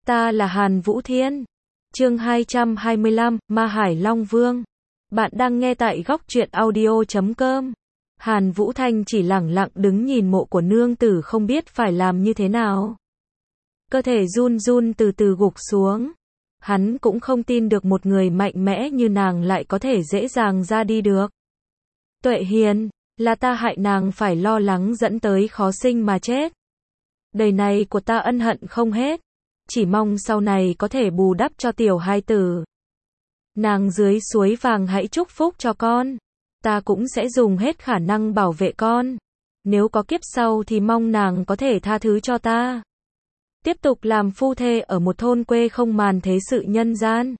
Ta là Hàn Vũ Thiên. Chương 225, Ma Hải Long Vương. Bạn đang nghe tại góc truyện audio.com. Hàn Vũ Thanh chỉ lẳng lặng đứng nhìn mộ của nương tử không biết phải làm như thế nào. Cơ thể run run từ từ gục xuống. Hắn cũng không tin được một người mạnh mẽ như nàng lại có thể dễ dàng ra đi được. Tuệ Hiền, là ta hại nàng phải lo lắng dẫn tới khó sinh mà chết. Đời này của ta ân hận không hết. Chỉ mong sau này có thể bù đắp cho tiểu hai tử. Nàng dưới suối vàng hãy chúc phúc cho con. Ta cũng sẽ dùng hết khả năng bảo vệ con. Nếu có kiếp sau thì mong nàng có thể tha thứ cho ta. Tiếp tục làm phu thê ở một thôn quê không màn thế sự nhân gian.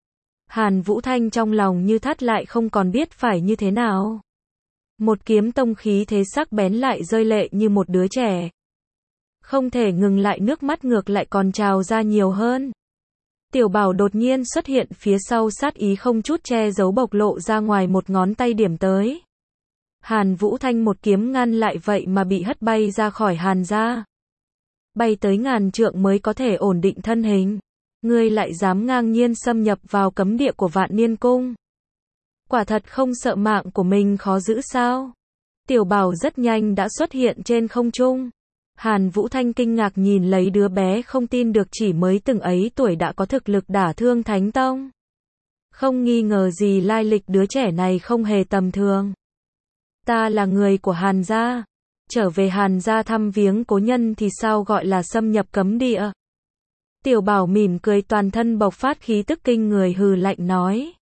Hàn Vũ Thanh trong lòng như thắt lại không còn biết phải như thế nào. Một kiếm tông khí thế sắc bén lại rơi lệ như một đứa trẻ. Không thể ngừng lại, nước mắt ngược lại còn trào ra nhiều hơn. Tiểu Bảo đột nhiên xuất hiện phía sau, sát ý không chút che giấu bộc lộ ra ngoài, một ngón tay điểm tới. Hàn Vũ Thanh một kiếm ngăn lại, vậy mà bị hất bay ra khỏi Hàn gia. Bay tới ngàn trượng mới có thể ổn định thân hình. Ngươi lại dám ngang nhiên xâm nhập vào cấm địa của Vạn Niên Cung. Quả thật không sợ mạng của mình khó giữ sao? Tiểu Bảo rất nhanh đã xuất hiện trên không trung. Hàn Vũ Thanh kinh ngạc nhìn lấy đứa bé, không tin được chỉ mới từng ấy tuổi đã có thực lực đả thương Thánh Tông. Không nghi ngờ gì lai lịch đứa trẻ này không hề tầm thường. Ta là người của Hàn gia. Trở về Hàn gia thăm viếng cố nhân thì sao gọi là xâm nhập cấm địa? Tiểu Bảo mỉm cười, toàn thân bộc phát khí tức kinh người, hừ lạnh nói.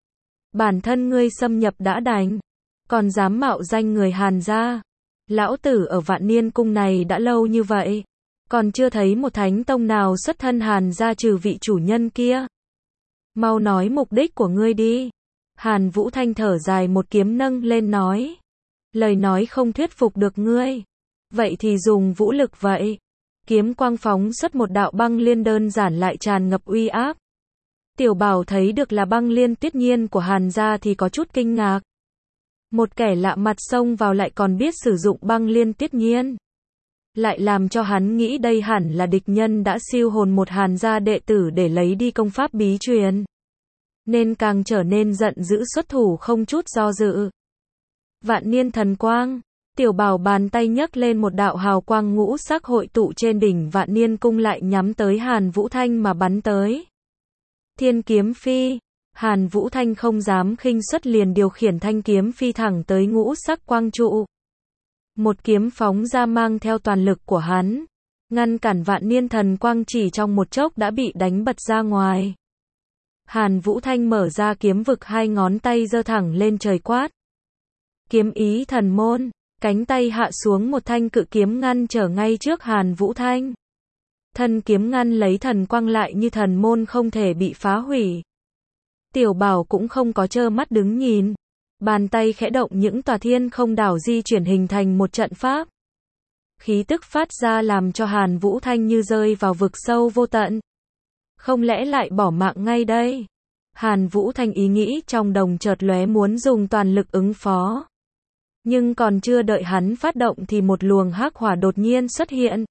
Bản thân ngươi xâm nhập đã đành, còn dám mạo danh người Hàn gia. Lão tử ở Vạn Niên Cung này đã lâu như vậy, còn chưa thấy một thánh tông nào xuất thân Hàn gia trừ vị chủ nhân kia. Mau nói mục đích của ngươi đi. Hàn Vũ Thanh thở dài, một kiếm nâng lên nói. Lời nói không thuyết phục được ngươi. Vậy thì dùng vũ lực vậy. Kiếm quang phóng xuất một đạo băng liên đơn giản lại tràn ngập uy áp. Tiểu Bảo thấy được là băng liên tuyết nhiên của Hàn gia thì có chút kinh ngạc. Một kẻ lạ mặt xông vào lại còn biết sử dụng băng liên tuyết nhiên. Lại làm cho hắn nghĩ đây hẳn là địch nhân đã siêu hồn một Hàn gia đệ tử để lấy đi công pháp bí truyền. Nên càng trở nên giận dữ, xuất thủ không chút do dự. Vạn niên thần quang. Tiểu Bảo bàn tay nhấc lên, một đạo hào quang ngũ sắc hội tụ trên đỉnh Vạn Niên Cung, lại nhắm tới Hàn Vũ Thanh mà bắn tới. Thiên kiếm phi. Hàn Vũ Thanh không dám khinh suất, liền điều khiển thanh kiếm phi thẳng tới ngũ sắc quang trụ. Một kiếm phóng ra mang theo toàn lực của hắn, ngăn cản Vạn Niên thần quang, chỉ trong một chốc đã bị đánh bật ra ngoài. Hàn Vũ Thanh mở ra kiếm vực, hai ngón tay giơ thẳng lên trời quát. Kiếm ý thần môn. Cánh tay hạ xuống, một thanh cự kiếm ngăn trở ngay trước Hàn Vũ Thanh. Thân kiếm ngăn lấy thần quang lại như thần môn không thể bị phá hủy. Tiểu Bảo cũng không có trơ mắt đứng nhìn. Bàn tay khẽ động, những tòa thiên không đảo di chuyển hình thành một trận pháp. Khí tức phát ra làm cho Hàn Vũ Thanh như rơi vào vực sâu vô tận. Không lẽ lại bỏ mạng ngay đây? Hàn Vũ Thanh ý nghĩ trong đồng chợt lóe, muốn dùng toàn lực ứng phó. Nhưng còn chưa đợi hắn phát động thì một luồng hắc hỏa đột nhiên xuất hiện.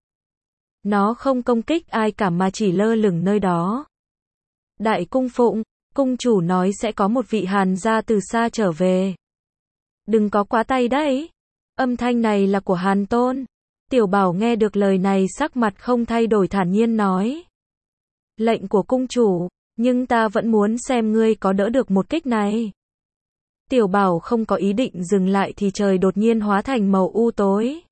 Nó không công kích ai cả mà chỉ lơ lửng nơi đó. Đại cung phụng, cung chủ nói sẽ có một vị Hàn gia từ xa trở về. Đừng có quá tay đấy. Âm thanh này là của Hàn Tôn. Tiểu Bảo nghe được lời này, sắc mặt không thay đổi, thản nhiên nói. Lệnh của cung chủ, nhưng ta vẫn muốn xem ngươi có đỡ được một kích này. Tiểu Bảo không có ý định dừng lại thì trời đột nhiên hóa thành màu u tối.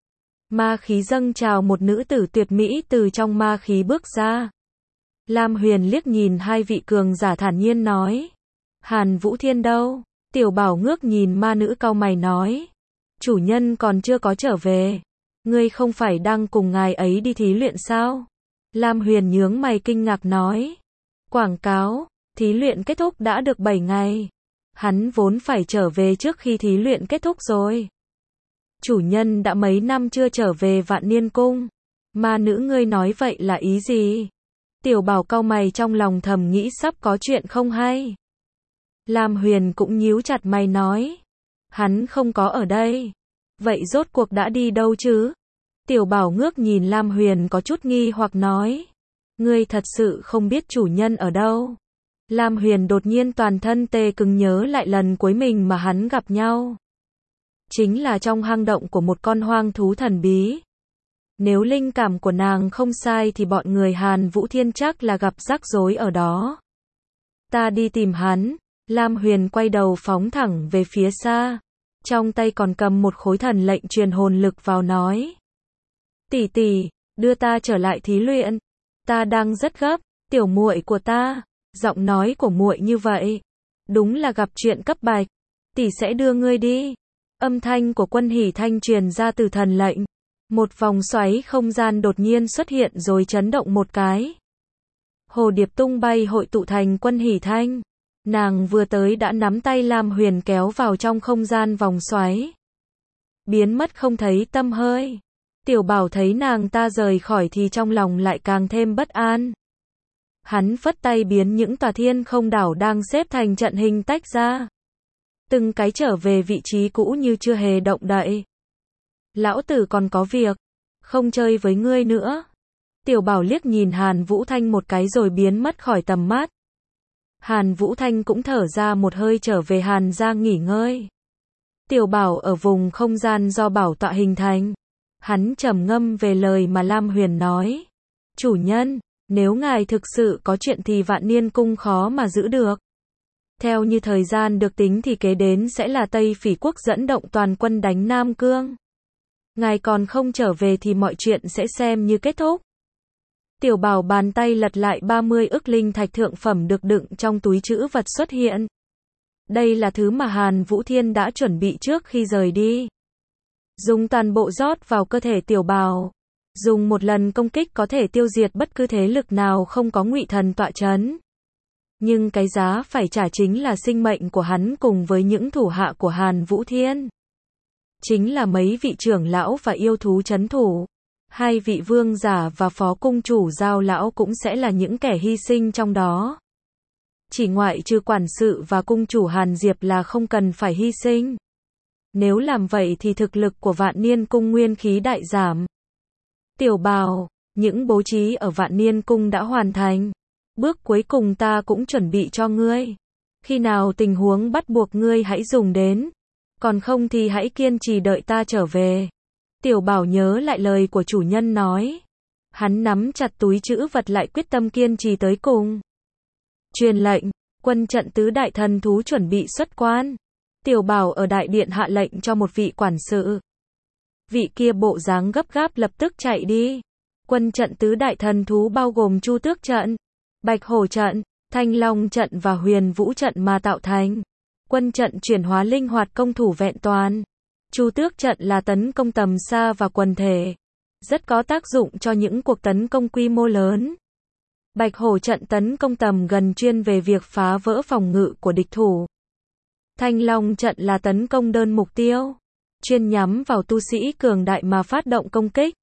Ma khí dâng trào, một nữ tử tuyệt mỹ từ trong ma khí bước ra. Lam Huyền liếc nhìn hai vị cường giả, thản nhiên nói. Hàn Vũ Thiên đâu? Tiểu Bảo ngước nhìn ma nữ, cau mày nói. Chủ nhân còn chưa có trở về. Ngươi không phải đang cùng ngài ấy đi thí luyện sao? Lam Huyền nhướng mày kinh ngạc nói. Quảng cáo, thí luyện kết thúc đã được 7 ngày. Hắn vốn phải trở về trước khi thí luyện kết thúc rồi. Chủ nhân đã mấy năm chưa trở về Vạn Niên Cung. Ma nữ, ngươi nói vậy là ý gì? Tiểu Bảo cau mày, trong lòng thầm nghĩ sắp có chuyện không hay. Lam Huyền cũng nhíu chặt mày nói. Hắn không có ở đây. Vậy rốt cuộc đã đi đâu chứ? Tiểu Bảo ngước nhìn Lam Huyền có chút nghi hoặc nói. Ngươi thật sự không biết chủ nhân ở đâu. Lam Huyền đột nhiên toàn thân tê cứng nhớ lại lần cuối mình mà hắn gặp nhau. Chính là trong hang động của một con hoang thú thần bí. Nếu linh cảm của nàng không sai thì bọn người Hàn Vũ Thiên chắc là gặp rắc rối ở đó. Ta đi tìm hắn. Lam Huyền quay đầu phóng thẳng về phía xa. Trong tay còn cầm một khối thần lệnh truyền hồn lực vào nói. Tỷ tỷ, đưa ta trở lại thí luyện. Ta đang rất gấp, tiểu muội của ta. Giọng nói của muội như vậy. Đúng là gặp chuyện cấp bách. Tỷ sẽ đưa ngươi đi. Âm thanh của Quân Hỷ Thanh truyền ra từ thần lệnh. Một vòng xoáy không gian đột nhiên xuất hiện rồi chấn động một cái. Hồ điệp tung bay hội tụ thành Quân Hỷ Thanh. Nàng vừa tới đã nắm tay Lam Huyền kéo vào trong không gian vòng xoáy. Biến mất không thấy tăm hơi. Tiểu Bảo thấy nàng ta rời khỏi thì trong lòng lại càng thêm bất an. Hắn phất tay biến những tòa thiên không đảo đang xếp thành trận hình tách ra. Từng cái trở về vị trí cũ như chưa hề động đậy. Lão tử còn có việc, không chơi với ngươi nữa. Tiểu Bảo liếc nhìn Hàn Vũ Thanh một cái rồi biến mất khỏi tầm mắt. Hàn Vũ Thanh cũng thở ra một hơi trở về Hàn gia nghỉ ngơi. Tiểu Bảo ở vùng không gian do bảo tọa hình thành. Hắn trầm ngâm về lời mà Lam Huyền nói. Chủ nhân, nếu ngài thực sự có chuyện thì Vạn Niên Cung khó mà giữ được. Theo như thời gian được tính thì kế đến sẽ là Tây Phỉ Quốc dẫn động toàn quân đánh Nam Cương. Ngài còn không trở về thì mọi chuyện sẽ xem như kết thúc. Tiểu Bảo bàn tay lật lại 30 ức linh thạch thượng phẩm được đựng trong túi trữ vật xuất hiện. Đây là thứ mà Hàn Vũ Thiên đã chuẩn bị trước khi rời đi. Dùng toàn bộ rót vào cơ thể Tiểu Bảo. Dùng một lần công kích có thể tiêu diệt bất cứ thế lực nào không có Ngụy Thần tọa chấn. Nhưng cái giá phải trả chính là sinh mệnh của hắn cùng với những thủ hạ của Hàn Vũ Thiên. Chính là mấy vị trưởng lão và yêu thú trấn thủ. 2 vị vương giả và phó cung chủ Giao lão cũng sẽ là những kẻ hy sinh trong đó. Chỉ ngoại trừ quản sự và cung chủ Hàn Diệp là không cần phải hy sinh. Nếu làm vậy thì thực lực của Vạn Niên Cung nguyên khí đại giảm. Tiểu Bảo, những bố trí ở Vạn Niên Cung đã hoàn thành. Bước cuối cùng ta cũng chuẩn bị cho ngươi. Khi nào tình huống bắt buộc ngươi hãy dùng đến. Còn không thì hãy kiên trì đợi ta trở về. Tiểu Bảo nhớ lại lời của chủ nhân nói. Hắn nắm chặt túi trữ vật lại quyết tâm kiên trì tới cùng. Truyền lệnh, quân trận tứ đại thần thú chuẩn bị xuất quan. Tiểu Bảo ở đại điện hạ lệnh cho một vị quản sự. Vị kia bộ dáng gấp gáp lập tức chạy đi. Quân trận tứ đại thần thú bao gồm Chu Tước trận, Bạch Hổ trận, Thanh Long trận và Huyền Vũ trận mà tạo thành. Quân trận chuyển hóa linh hoạt công thủ vẹn toàn. Chu Tước trận là tấn công tầm xa và quần thể. Rất có tác dụng cho những cuộc tấn công quy mô lớn. Bạch Hổ trận tấn công tầm gần chuyên về việc phá vỡ phòng ngự của địch thủ. Thanh Long trận là tấn công đơn mục tiêu. Chuyên nhắm vào tu sĩ cường đại mà phát động công kích.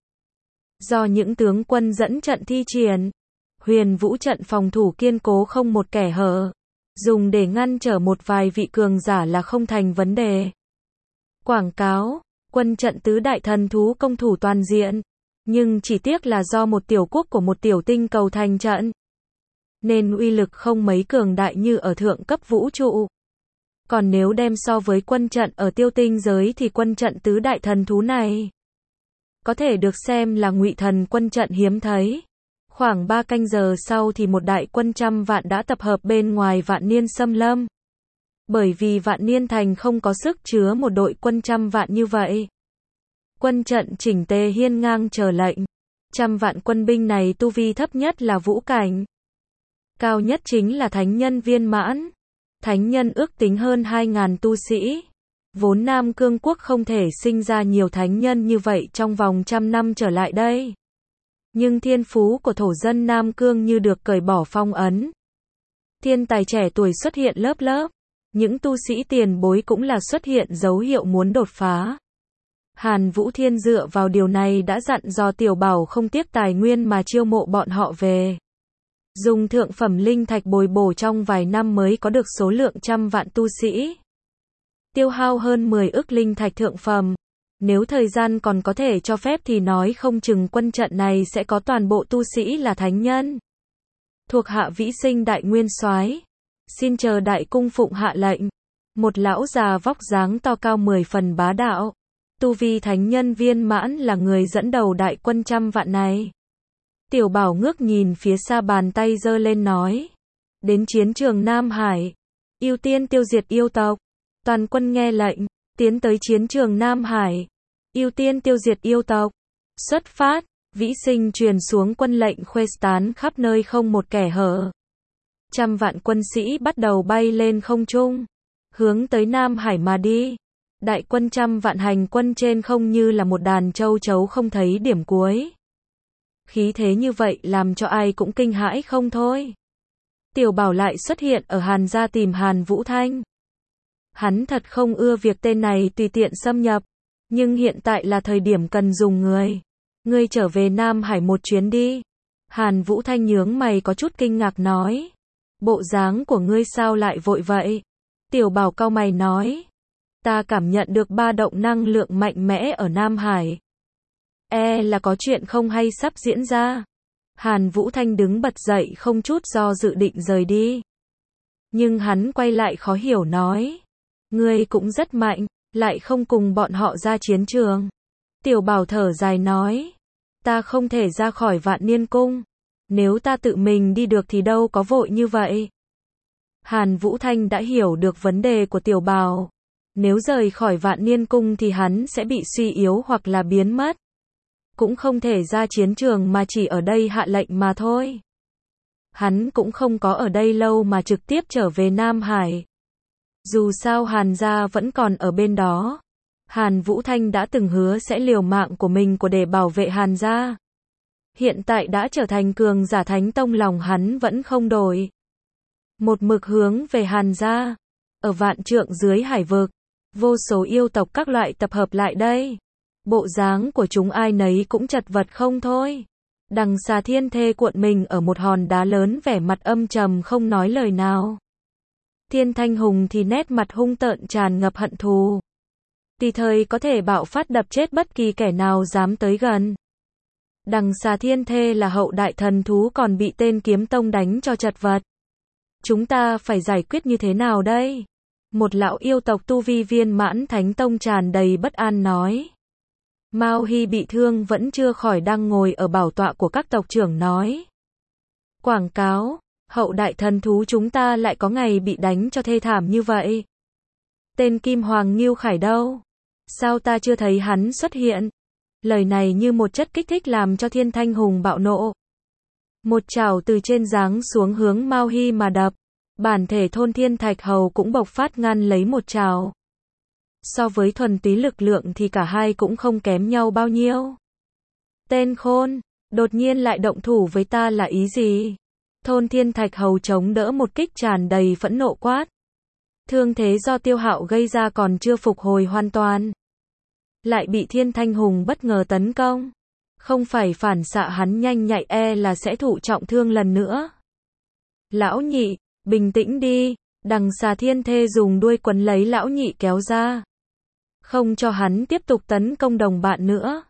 Do những tướng quân dẫn trận thi triển. Huyền Vũ trận phòng thủ kiên cố không một kẻ hở. Dùng để ngăn trở một vài vị cường giả là không thành vấn đề. Quảng cáo, quân trận tứ đại thần thú công thủ toàn diện. Nhưng chỉ tiếc là do một tiểu quốc của một tiểu tinh cầu thành trận. Nên uy lực không mấy cường đại như ở thượng cấp vũ trụ. Còn nếu đem so với quân trận ở tiêu tinh giới thì quân trận tứ đại thần thú này có thể được xem là Ngụy Thần quân trận hiếm thấy. Khoảng 3 canh giờ sau thì một đại quân 100 vạn đã tập hợp bên ngoài Vạn Niên Xâm Lâm. Bởi vì Vạn Niên Thành không có sức chứa một đội quân 100 vạn như vậy. Quân trận chỉnh tề hiên ngang chờ lệnh. 100 vạn quân binh này tu vi thấp nhất là vũ cảnh. Cao nhất chính là thánh nhân viên mãn. Thánh nhân ước tính hơn 2.000 tu sĩ. Vốn Nam Cương Quốc không thể sinh ra nhiều thánh nhân như vậy trong vòng 100 năm trở lại đây. Nhưng thiên phú của thổ dân Nam Cương như được cởi bỏ phong ấn. Thiên tài trẻ tuổi xuất hiện lớp lớp. Những tu sĩ tiền bối cũng là xuất hiện dấu hiệu muốn đột phá. Hàn Vũ Thiên dựa vào điều này đã dặn dò Tiểu Bảo không tiếc tài nguyên mà chiêu mộ bọn họ về. Dùng thượng phẩm linh thạch bồi bổ trong vài năm mới có được số lượng 100 vạn tu sĩ. Tiêu hao hơn 10 ức linh thạch thượng phẩm. Nếu thời gian còn có thể cho phép thì nói không chừng quân trận này sẽ có toàn bộ tu sĩ là thánh nhân. thuộc hạ vĩ sinh đại nguyên soái, xin chờ đại cung phụng hạ lệnh. Một lão già vóc dáng to cao 10 phần bá đạo, tu vi thánh nhân viên mãn là người dẫn đầu đại quân 100 vạn này. Tiểu Bảo ngước nhìn phía xa, bàn tay giơ lên nói: đến chiến trường Nam Hải, ưu tiên tiêu diệt yêu tộc. Toàn quân nghe lệnh, tiến tới chiến trường Nam Hải, ưu tiên tiêu diệt yêu tộc. Xuất phát, vĩ sinh truyền xuống quân lệnh khuếch tán khắp nơi không một kẻ hở. 100 vạn quân sĩ bắt đầu bay lên không trung, hướng tới Nam Hải mà đi. Đại quân 100 vạn hành quân trên không như là một đàn châu chấu không thấy điểm cuối. Khí thế như vậy làm cho ai cũng kinh hãi không thôi. Tiểu Bảo lại xuất hiện ở Hàn gia tìm Hàn Vũ Thanh. Hắn thật không ưa việc tên này tùy tiện xâm nhập, nhưng hiện tại là thời điểm cần dùng người. Ngươi trở về Nam Hải một chuyến đi. Hàn Vũ Thanh nhướng mày có chút kinh ngạc nói: bộ dáng của ngươi sao lại vội vậy? Tiểu Bảo cau mày nói: ta cảm nhận được ba động năng lượng mạnh mẽ ở Nam Hải. Là có chuyện không hay sắp diễn ra. Hàn Vũ Thanh đứng bật dậy không chút do dự định rời đi. Nhưng hắn quay lại khó hiểu nói: ngươi cũng rất mạnh, lại không cùng bọn họ ra chiến trường. Tiểu Bảo thở dài nói: ta không thể ra khỏi Vạn Niên Cung. Nếu ta tự mình đi được thì đâu có vội như vậy. Hàn Vũ Thanh đã hiểu được vấn đề của Tiểu Bảo. Nếu rời khỏi Vạn Niên Cung thì hắn sẽ bị suy yếu hoặc là biến mất. Cũng không thể ra chiến trường mà chỉ ở đây hạ lệnh mà thôi. Hắn cũng không có ở đây lâu mà trực tiếp trở về Nam Hải. Dù sao Hàn gia vẫn còn ở bên đó. Hàn Vũ Thanh đã từng hứa sẽ liều mạng của mình để bảo vệ Hàn gia. Hiện tại đã trở thành cường giả Thánh Tông, lòng hắn vẫn không đổi. Một mực hướng về Hàn gia. Ở vạn trượng dưới hải vực, vô số yêu tộc các loại tập hợp lại đây. Bộ dáng của chúng ai nấy cũng chật vật không thôi. Đằng Xà Thiên Thê cuộn mình ở một hòn đá lớn, vẻ mặt âm trầm không nói lời nào. Thiên Thanh Hùng thì nét mặt hung tợn tràn ngập hận thù. Tùy thời có thể bạo phát đập chết bất kỳ kẻ nào dám tới gần. Đằng Xà Thiên Thê là hậu đại thần thú còn bị tên Kiếm Tông đánh cho chật vật. Chúng ta phải giải quyết như thế nào đây? Một lão yêu tộc tu vi viên mãn Thánh Tông tràn đầy bất an nói. Mao Hy bị thương vẫn chưa khỏi đang ngồi ở bảo tọa của các tộc trưởng nói. Quảng cáo, hậu đại thần thú chúng ta lại có ngày bị đánh cho thê thảm như vậy. Tên Kim Hoàng Ngưu Khải đâu? Sao ta chưa thấy hắn xuất hiện? Lời này như một chất kích thích làm cho Thiên Thanh Hùng bạo nộ. Một chảo từ trên giáng xuống hướng Mao Hy mà đập. Bản thể Thôn Thiên Thạch Hầu cũng bộc phát ngăn lấy một chảo. So với thuần túy lực lượng thì cả hai cũng không kém nhau bao nhiêu. Tên khôn, đột nhiên lại động thủ với ta là ý gì? Thôn Thiên Thạch Hầu chống đỡ một kích tràn đầy phẫn nộ quát. Thương thế do Tiêu Hạo gây ra còn chưa phục hồi hoàn toàn. Lại bị Thiên Thanh Hùng bất ngờ tấn công. Không phải phản xạ hắn nhanh nhạy là sẽ thụ trọng thương lần nữa. Lão nhị, bình tĩnh đi. Đằng Xà Thiên Thê dùng đuôi quấn lấy lão nhị kéo ra. Không cho hắn tiếp tục tấn công đồng bạn nữa.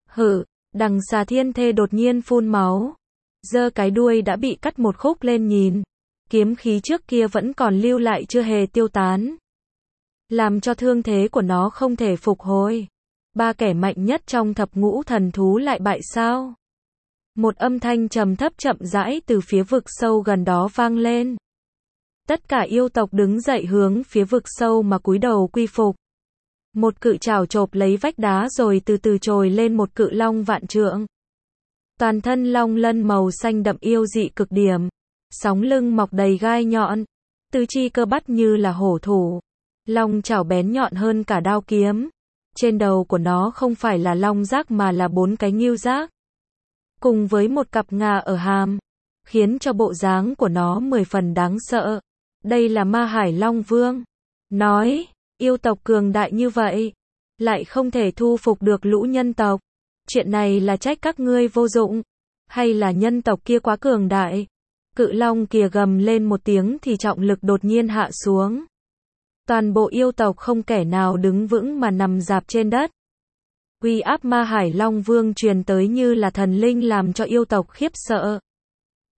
Đằng Xà Thiên Thê đột nhiên phun máu. Giơ cái đuôi đã bị cắt một khúc lên nhìn. Kiếm khí trước kia vẫn còn lưu lại chưa hề tiêu tán. Làm cho thương thế của nó không thể phục hồi. Ba kẻ mạnh nhất trong thập ngũ thần thú lại bại sao? Một âm thanh trầm thấp chậm rãi từ phía vực sâu gần đó vang lên. Tất cả yêu tộc đứng dậy hướng phía vực sâu mà cúi đầu quy phục. Một cự trảo chộp lấy vách đá rồi từ từ trồi lên một cự long vạn trượng. Toàn thân long lân màu xanh đậm yêu dị cực điểm. Sóng lưng mọc đầy gai nhọn. Tứ chi cơ bắp như là hổ thủ. Long chảo bén nhọn hơn cả đao kiếm. Trên đầu của nó không phải là long giác mà là 4 cái ngưu giác. Cùng với một cặp ngà ở hàm. Khiến cho bộ dáng của nó 10 phần đáng sợ. Đây là Ma Hải Long Vương. Nói, yêu tộc cường đại như vậy. Lại không thể thu phục được lũ nhân tộc. Chuyện này là trách các ngươi vô dụng. Hay là nhân tộc kia quá cường đại. Cự long kia gầm lên một tiếng thì trọng lực đột nhiên hạ xuống. Toàn bộ yêu tộc không kẻ nào đứng vững mà nằm rạp trên đất. Uy áp Ma Hải Long Vương truyền tới như là thần linh làm cho yêu tộc khiếp sợ.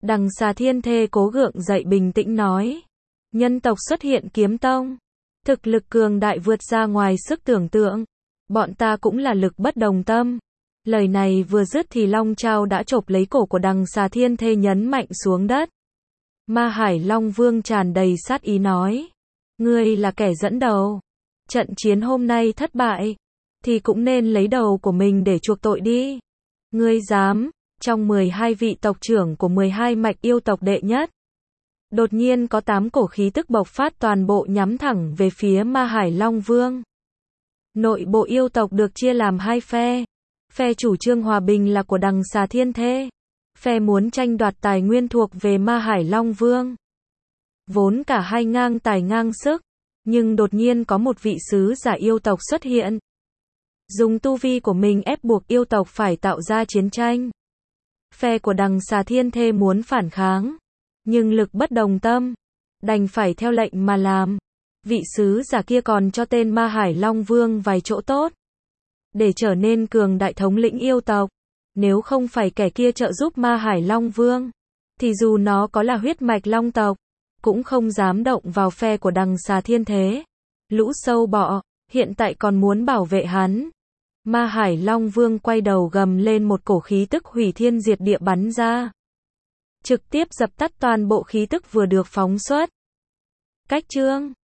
Đằng Xà Thiên Thê cố gượng dậy bình tĩnh nói. Nhân tộc xuất hiện kiếm tông. Thực lực cường đại vượt ra ngoài sức tưởng tượng. Bọn ta cũng là lực bất đồng tâm. Lời này vừa dứt thì Long Chao đã chộp lấy cổ của đằng Xà Thiên Thê nhấn mạnh xuống đất. Ma Hải Long Vương tràn đầy sát ý nói. Ngươi là kẻ dẫn đầu. Trận chiến hôm nay thất bại. Thì cũng nên lấy đầu của mình để chuộc tội đi. Ngươi dám, trong 12 vị tộc trưởng của 12 mạch yêu tộc đệ nhất. Đột nhiên có 8 cổ khí tức bộc phát toàn bộ nhắm thẳng về phía Ma Hải Long Vương. Nội bộ yêu tộc được chia làm hai phe. Phe chủ trương hòa bình là của đằng Xà Thiên Thê. Phe muốn tranh đoạt tài nguyên thuộc về Ma Hải Long Vương. Vốn cả hai ngang tài ngang sức. Nhưng đột nhiên có một vị sứ giả yêu tộc xuất hiện. Dùng tu vi của mình ép buộc yêu tộc phải tạo ra chiến tranh. Phe của đằng Xà Thiên Thê muốn phản kháng. Nhưng lực bất đồng tâm. Đành phải theo lệnh mà làm. Vị sứ giả kia còn cho tên Ma Hải Long Vương vài chỗ tốt. Để trở nên cường đại thống lĩnh yêu tộc. Nếu không phải kẻ kia trợ giúp Ma Hải Long Vương. Thì dù nó có là huyết mạch long tộc. Cũng không dám động vào phe của đằng Xà Thiên Thế. Lũ sâu bọ, hiện tại còn muốn bảo vệ hắn. Ma Hải Long Vương quay đầu gầm lên một cổ khí tức hủy thiên diệt địa bắn ra. Trực tiếp dập tắt toàn bộ khí tức vừa được phóng xuất. Cách chương